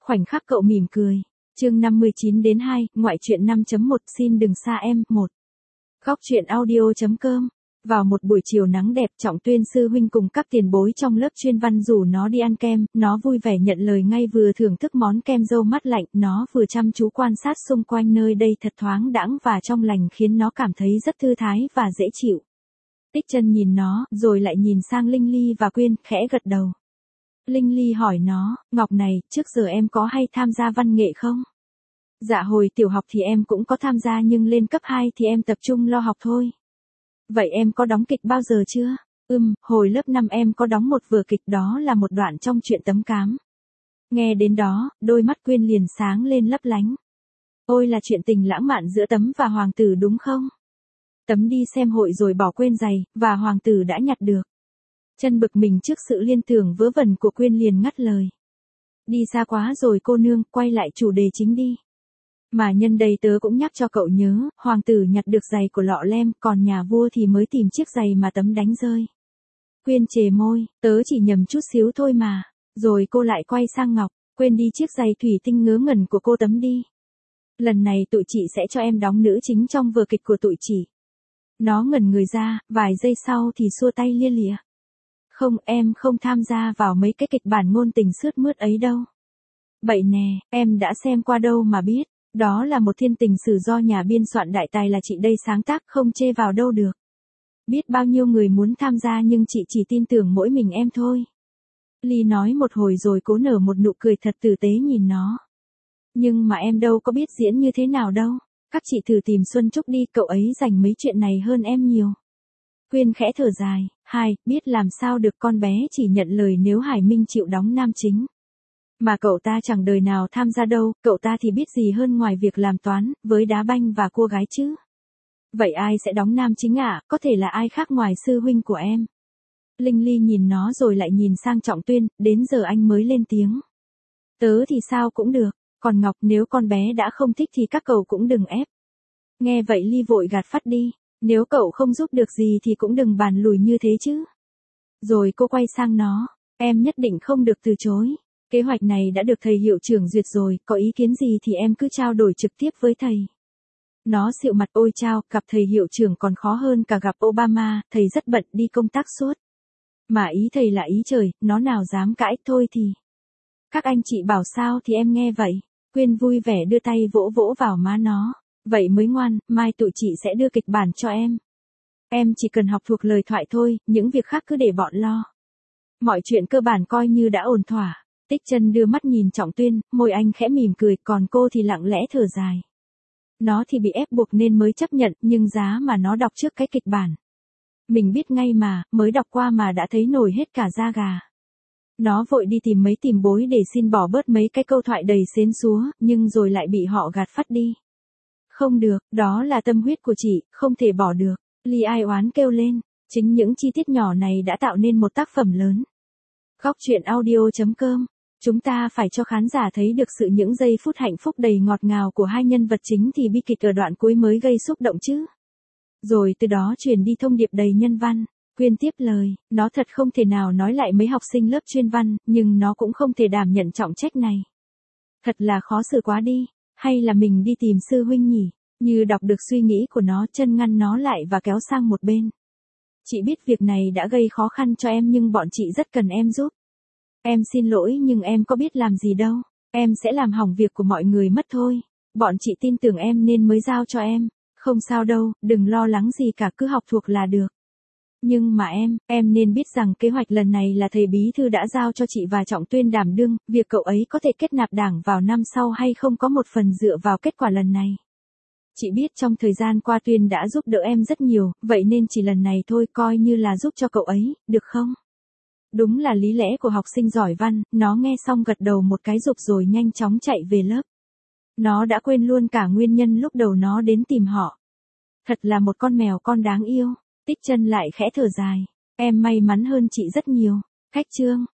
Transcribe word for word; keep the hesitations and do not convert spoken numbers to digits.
khoảnh khắc cậu mỉm cười. Chương năm mươi chín đến hai, ngoại truyện năm chấm một xin đừng xa em, một. Góc truyện audio.com. Vào một buổi chiều nắng đẹp, Trọng Tuyên sư huynh cùng các tiền bối trong lớp chuyên văn rủ nó đi ăn kem, nó vui vẻ nhận lời ngay, vừa thưởng thức món kem dâu mát lạnh, nó vừa chăm chú quan sát xung quanh nơi đây thật thoáng đãng và trong lành, khiến nó cảm thấy rất thư thái và dễ chịu. Tích Chân nhìn nó, rồi lại nhìn sang Linh Ly và Quyên, khẽ gật đầu. Linh Ly hỏi nó, Ngọc này, trước giờ em có hay tham gia văn nghệ không? Dạ hồi tiểu học thì em cũng có tham gia, nhưng lên cấp hai thì em tập trung lo học thôi. Vậy em có đóng kịch bao giờ chưa? Ừm, hồi lớp năm em có đóng một vở kịch, đó là một đoạn trong truyện Tấm Cám. Nghe đến đó, đôi mắt Quyên liền sáng lên lấp lánh. Ôi, là chuyện tình lãng mạn giữa Tấm và Hoàng tử đúng không? Tấm đi xem hội rồi bỏ quên giày, và Hoàng tử đã nhặt được. Chân bực mình trước sự liên tưởng vớ vẩn của Quyên liền ngắt lời. Đi xa quá rồi cô nương, quay lại chủ đề chính đi. Mà nhân đây tớ cũng nhắc cho cậu nhớ, Hoàng tử nhặt được giày của Lọ Lem, còn nhà vua thì mới tìm chiếc giày mà Tấm đánh rơi. Quyên chề môi, tớ chỉ nhầm chút xíu thôi mà. Rồi cô lại quay sang Ngọc, quên đi chiếc giày thủy tinh ngớ ngẩn của cô Tấm đi. Lần này tụi chị sẽ cho em đóng nữ chính trong vở kịch của tụi chị. Nó ngẩn người ra, vài giây sau thì xua tay lia lịa. Không, em không tham gia vào mấy cái kịch bản ngôn tình sướt mướt ấy đâu. Bậy nè, em đã xem qua đâu mà biết. Đó là một thiên tình sử do nhà biên soạn đại tài là chị đây sáng tác, không chê vào đâu được. Biết bao nhiêu người muốn tham gia nhưng chị chỉ tin tưởng mỗi mình em thôi. Ly nói một hồi rồi cố nở một nụ cười thật tử tế nhìn nó. Nhưng mà em đâu có biết diễn như thế nào đâu. Các chị thử tìm Xuân Trúc đi, cậu ấy dành mấy chuyện này hơn em nhiều. Quyên khẽ thở dài, hai, biết làm sao được, con bé chỉ nhận lời nếu Hải Minh chịu đóng nam chính. Mà cậu ta chẳng đời nào tham gia đâu, cậu ta thì biết gì hơn ngoài việc làm toán, với đá banh và cô gái chứ. Vậy ai sẽ đóng nam chính ạ, à? Có thể là ai khác ngoài sư huynh của em. Linh Ly nhìn nó rồi lại nhìn sang Trọng Tuyên, đến giờ anh mới lên tiếng. Tớ thì sao cũng được, còn Ngọc, nếu con bé đã không thích thì các cậu cũng đừng ép. Nghe vậy Ly vội gạt phắt đi, nếu cậu không giúp được gì thì cũng đừng bàn lùi như thế chứ. Rồi cô quay sang nó, em nhất định không được từ chối. Kế hoạch này đã được thầy hiệu trưởng duyệt rồi, có ý kiến gì thì em cứ trao đổi trực tiếp với thầy. Nó xịu mặt, ôi chao, gặp thầy hiệu trưởng còn khó hơn cả gặp Obama, thầy rất bận đi công tác suốt. Mà ý thầy là ý trời, nó nào dám cãi, thôi thì. Các anh chị bảo sao thì em nghe vậy. Quyên vui vẻ đưa tay vỗ vỗ vào má nó. Vậy mới ngoan, mai tụi chị sẽ đưa kịch bản cho em. Em chỉ cần học thuộc lời thoại thôi, những việc khác cứ để bọn lo. Mọi chuyện cơ bản coi như đã ổn thỏa. Tích Chân đưa mắt nhìn Trọng Tuyên, môi anh khẽ mỉm cười, còn cô thì lặng lẽ thở dài. Nó thì bị ép buộc nên mới chấp nhận, nhưng giá mà nó đọc trước cái kịch bản. Mình biết ngay mà, mới đọc qua mà đã thấy nổi hết cả da gà. Nó vội đi tìm mấy tìm bối để xin bỏ bớt mấy cái câu thoại đầy xến xúa, nhưng rồi lại bị họ gạt phắt đi. Không được, đó là tâm huyết của chị, không thể bỏ được. Ly ai oán kêu lên, chính những chi tiết nhỏ này đã tạo nên một tác phẩm lớn. Góc truyện audio.com. Chúng ta phải cho khán giả thấy được sự những giây phút hạnh phúc đầy ngọt ngào của hai nhân vật chính thì bi kịch ở đoạn cuối mới gây xúc động chứ. Rồi từ đó truyền đi thông điệp đầy nhân văn. Quyên tiếp lời, nó thật không thể nào nói lại mấy học sinh lớp chuyên văn, nhưng nó cũng không thể đảm nhận trọng trách này. Thật là khó xử quá đi, hay là mình đi tìm sư huynh nhỉ? Như đọc được suy nghĩ của nó, Chân ngăn nó lại và kéo sang một bên. Chị biết việc này đã gây khó khăn cho em nhưng bọn chị rất cần em giúp. Em xin lỗi nhưng em có biết làm gì đâu, em sẽ làm hỏng việc của mọi người mất thôi. Bọn chị tin tưởng em nên mới giao cho em. Không sao đâu, đừng lo lắng gì cả, cứ học thuộc là được. Nhưng mà em, em nên biết rằng kế hoạch lần này là thầy bí thư đã giao cho chị và Trọng Tuyên đảm đương, việc cậu ấy có thể kết nạp đảng vào năm sau hay không có một phần dựa vào kết quả lần này. Chị biết trong thời gian qua Tuyên đã giúp đỡ em rất nhiều, vậy nên chỉ lần này thôi coi như là giúp cho cậu ấy, được không? Đúng là lý lẽ của học sinh giỏi văn, nó nghe xong gật đầu một cái rục rồi nhanh chóng chạy về lớp. Nó đã quên luôn cả nguyên nhân lúc đầu nó đến tìm họ. Thật là một con mèo con đáng yêu. Tích Chân lại khẽ thở dài. Em may mắn hơn chị rất nhiều. Khách chương.